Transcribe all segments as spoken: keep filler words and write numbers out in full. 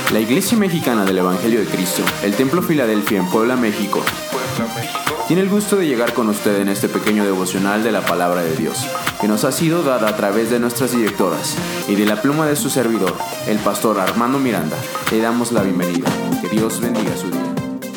La Iglesia Mexicana del Evangelio de Cristo, el Templo Filadelfia en Puebla, México, Puebla, México, tiene el gusto de llegar con usted en este pequeño devocional de la Palabra de Dios, que nos ha sido dada a través de nuestras directoras y de la pluma de su servidor, el pastor Armando Miranda. Le damos la bienvenida. Que Dios bendiga su día.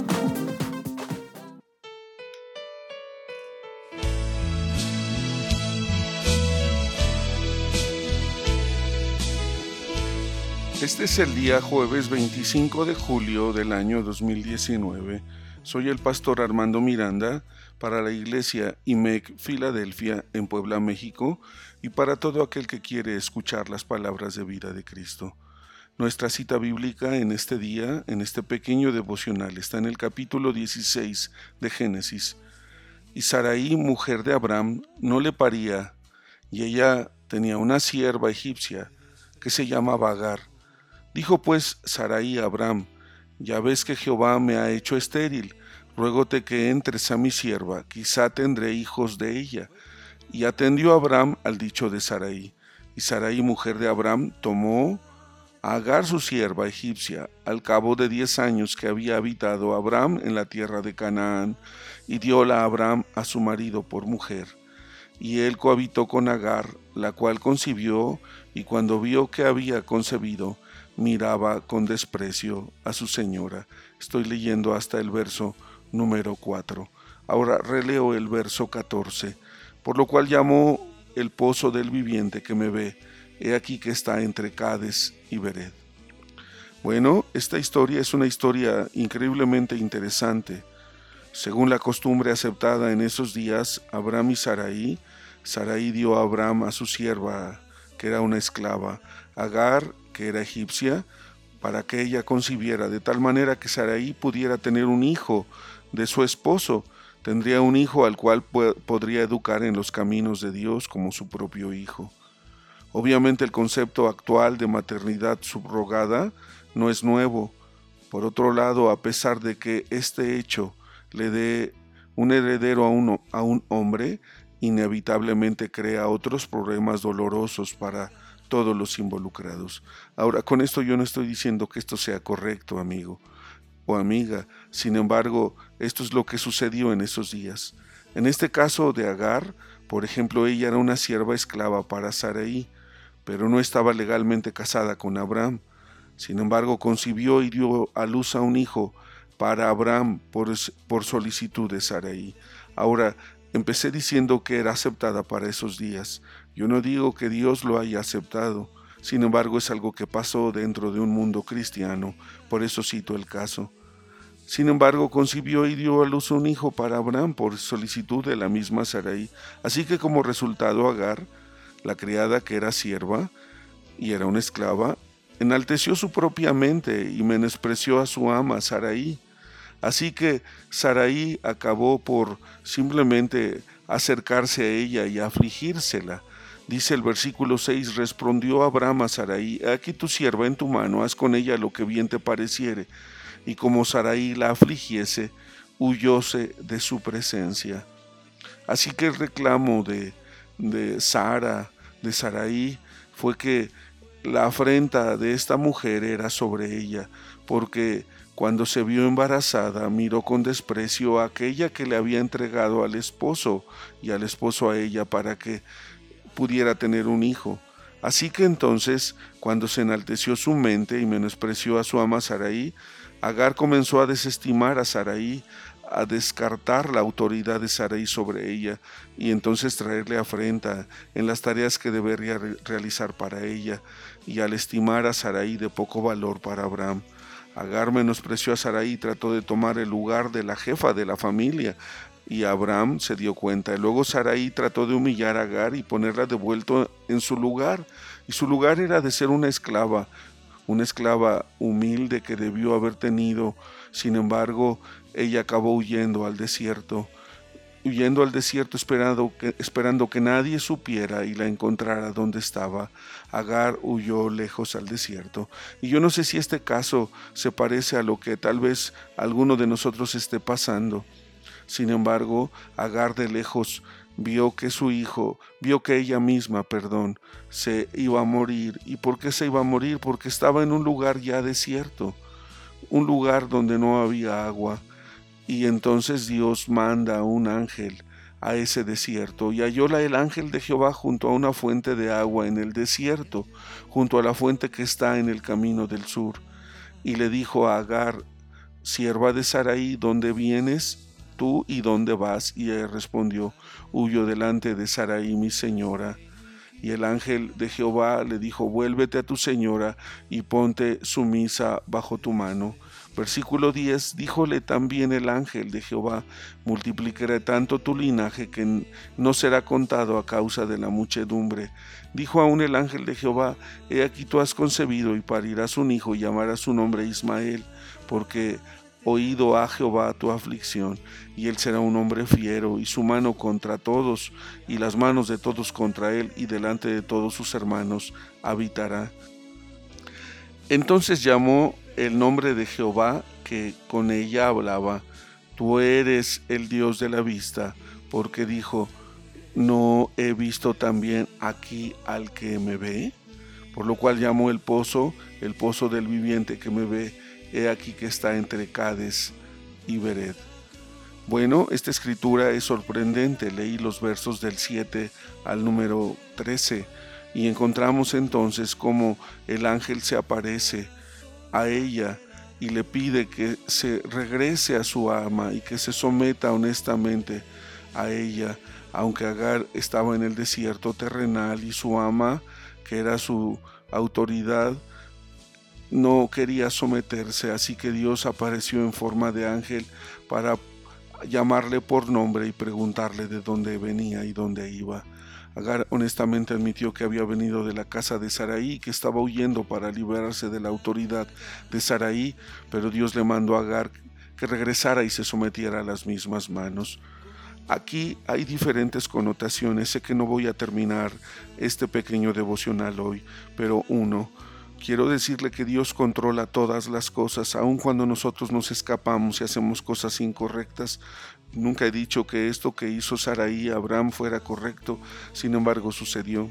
Este es el día jueves veinticinco de julio del año dos mil diecinueve. Soy el pastor Armando Miranda para la iglesia I M E C Filadelfia en Puebla, México, y para todo aquel que quiere escuchar las palabras de vida de Cristo. Nuestra cita bíblica en este día, en este pequeño devocional, está en el capítulo dieciséis de Génesis. Y Sarai, mujer de Abraham, no le paría, y ella tenía una sierva egipcia que se llamaba Agar. Dijo pues Sarai a Abraham: ya ves que Jehová me ha hecho estéril, ruégote que entres a mi sierva, quizá tendré hijos de ella. Y atendió Abraham al dicho de Sarai. Y Sarai, mujer de Abraham, tomó a Agar su sierva egipcia, al cabo de diez años que había habitado Abraham en la tierra de Canaán, y dióla a Abraham a su marido por mujer. Y él cohabitó con Agar, la cual concibió, y cuando vio que había concebido, miraba con desprecio a su señora. Estoy leyendo hasta el verso número cuatro. Ahora releo el verso catorce. Por lo cual llamó el pozo del viviente que me ve. He aquí que está entre Cades y Bered. Bueno, esta historia es una historia increíblemente interesante. Según la costumbre aceptada en esos días, Abraham y Sarai, Sarai dio a Abraham a su sierva, que era una esclava, Agar, que era egipcia, para que ella concibiera, de tal manera que Sarai pudiera tener un hijo de su esposo. Tendría un hijo al cual po- podría educar en los caminos de Dios como su propio hijo. Obviamente el concepto actual de maternidad subrogada no es nuevo. Por otro lado, a pesar de que este hecho le dé un heredero a un, a un hombre, inevitablemente crea otros problemas dolorosos para todos los involucrados. Ahora, con esto yo no estoy diciendo que esto sea correcto, amigo o amiga. Sin embargo, esto es lo que sucedió en esos días. En este caso de Agar, por ejemplo, ella era una sierva esclava para Sarai, pero no estaba legalmente casada con Abraham. Sin embargo, concibió y dio a luz a un hijo para Abraham por, por solicitud de Sarai. Ahora, empecé diciendo que era aceptada para esos días. Yo no digo que Dios lo haya aceptado, sin embargo es algo que pasó dentro de un mundo cristiano, por eso cito el caso. Sin embargo, concibió y dio a luz un hijo para Abraham por solicitud de la misma Sarai. Así que como resultado, Agar, la criada que era sierva y era una esclava, enalteció su propia mente y menospreció a su ama Sarai. Así que Sarai acabó por simplemente acercarse a ella y afligírsela. Dice el versículo seis, respondió Abraham a Sarai: aquí tu sierva en tu mano, haz con ella lo que bien te pareciere. Y como Sarai la afligiese, huyóse de su presencia. Así que el reclamo de, de Sara, de Sarai, fue que la afrenta de esta mujer era sobre ella, porque cuando se vio embarazada, miró con desprecio a aquella que le había entregado al esposo y al esposo a ella para que pudiera tener un hijo. Así que entonces, cuando se enalteció su mente y menospreció a su ama Sarai, Agar comenzó a desestimar a Sarai, a descartar la autoridad de Sarai sobre ella y entonces traerle afrenta en las tareas que debería re- realizar para ella, y al estimar a Sarai de poco valor para Abraham. Agar menospreció a Sarai y trató de tomar el lugar de la jefa de la familia, y Abraham se dio cuenta. Luego Sarai trató de humillar a Agar y ponerla de vuelta en su lugar, y su lugar era de ser una esclava, una esclava humilde que debió haber tenido. Sin embargo, ella acabó huyendo al desierto, huyendo al desierto esperando que, esperando que nadie supiera y la encontrara donde estaba. Agar huyó lejos al desierto. Y yo no sé si este caso se parece a lo que tal vez alguno de nosotros esté pasando. Sin embargo, Agar de lejos vio que su hijo, vio que ella misma, perdón, se iba a morir. ¿Y por qué se iba a morir? Porque estaba en un lugar ya desierto, un lugar donde no había agua. Y entonces Dios manda un ángel a ese desierto, y hallóla el ángel de Jehová junto a una fuente de agua en el desierto, junto a la fuente que está en el camino del sur. Y le dijo a Agar, sierva de Sarai, ¿dónde vienes tú y dónde vas? Y ella respondió, huyo delante de Sarai mi señora. Y el ángel de Jehová le dijo, vuélvete a tu señora y ponte sumisa bajo tu mano. Versículo diez, díjole también el ángel de Jehová, multiplicaré tanto tu linaje que no será contado a causa de la muchedumbre. Dijo aún el ángel de Jehová, he aquí tú has concebido y parirás un hijo y llamarás su nombre Ismael, porque oído a Jehová tu aflicción, y él será un hombre fiero, y su mano contra todos, y las manos de todos contra él, y delante de todos sus hermanos habitará. Entonces llamó el nombre de Jehová que con ella hablaba, tú eres el Dios de la vista, porque dijo, ¿no he visto también aquí al que me ve? Por lo cual llamó el pozo, el pozo del viviente que me ve. He aquí que está entre Cades y Bered. Bueno, esta escritura es sorprendente. Leí los versos del siete al número trece y encontramos entonces cómo el ángel se aparece a ella y le pide que se regrese a su ama y que se someta honestamente a ella, aunque Agar estaba en el desierto terrenal y su ama, que era su autoridad, no quería someterse, así que Dios apareció en forma de ángel para llamarle por nombre y preguntarle de dónde venía y dónde iba. Agar honestamente admitió que había venido de la casa de Sarai, que estaba huyendo para liberarse de la autoridad de Sarai, pero Dios le mandó a Agar que regresara y se sometiera a las mismas manos. Aquí hay diferentes connotaciones. Sé que no voy a terminar este pequeño devocional hoy, pero uno, quiero decirle que Dios controla todas las cosas, aun cuando nosotros nos escapamos y hacemos cosas incorrectas. Nunca he dicho que esto que hizo Sarai y Abraham fuera correcto, sin embargo sucedió.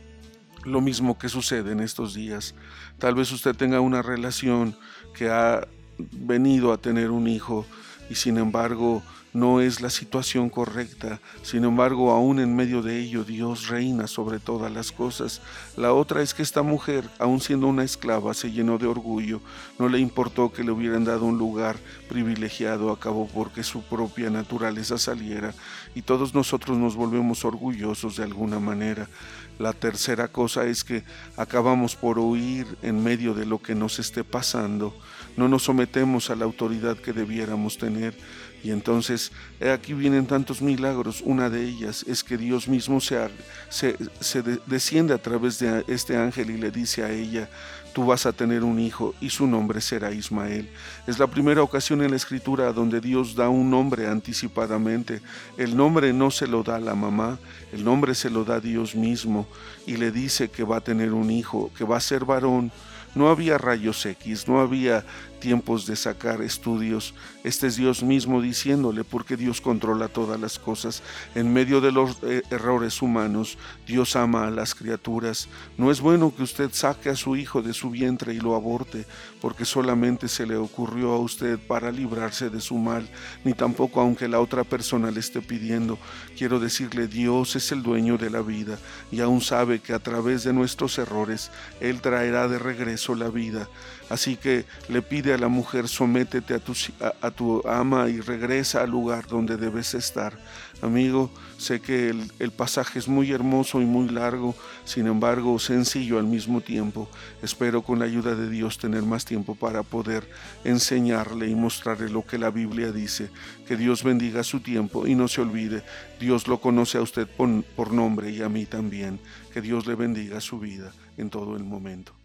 Lo mismo que sucede en estos días. Tal vez usted tenga una relación que ha venido a tener un hijo y sin embargo no es la situación correcta. Sin embargo, aún en medio de ello, Dios reina sobre todas las cosas. La otra es que esta mujer, aún siendo una esclava, se llenó de orgullo. No le importó que le hubieran dado un lugar privilegiado, acabó porque su propia naturaleza saliera. Y todos nosotros nos volvemos orgullosos de alguna manera. La tercera cosa es que acabamos por huir en medio de lo que nos esté pasando. No nos sometemos a la autoridad que debiéramos tener. Y entonces aquí vienen tantos milagros. Una de ellas es que Dios mismo se, se, se de, desciende a través de este ángel y le dice a ella, tú vas a tener un hijo y su nombre será Ismael. Es la primera ocasión en la escritura donde Dios da un nombre anticipadamente. El nombre no se lo da la mamá, el nombre se lo da Dios mismo y le dice que va a tener un hijo, que va a ser varón. No había rayos X, no había tiempos de sacar estudios. Este es Dios mismo diciéndole, porque Dios controla todas las cosas. En medio de los eh, errores humanos, Dios ama a las criaturas. No es bueno que usted saque a su hijo de su vientre y lo aborte, porque solamente se le ocurrió a usted para librarse de su mal, ni tampoco aunque la otra persona le esté pidiendo. Quiero decirle, Dios es el dueño de la vida y aún sabe que a través de nuestros errores, Él traerá de regreso la vida. Así que le pide a la mujer, sométete a tu, a, a tu ama y regresa al lugar donde debes estar. Amigo, sé que el, el pasaje es muy hermoso y muy largo, sin embargo sencillo al mismo tiempo. Espero con la ayuda de Dios tener más tiempo para poder enseñarle y mostrarle lo que la Biblia dice. Que Dios bendiga su tiempo y no se olvide, Dios lo conoce a usted por, por nombre y a mí también. Que Dios le bendiga su vida en todo el momento.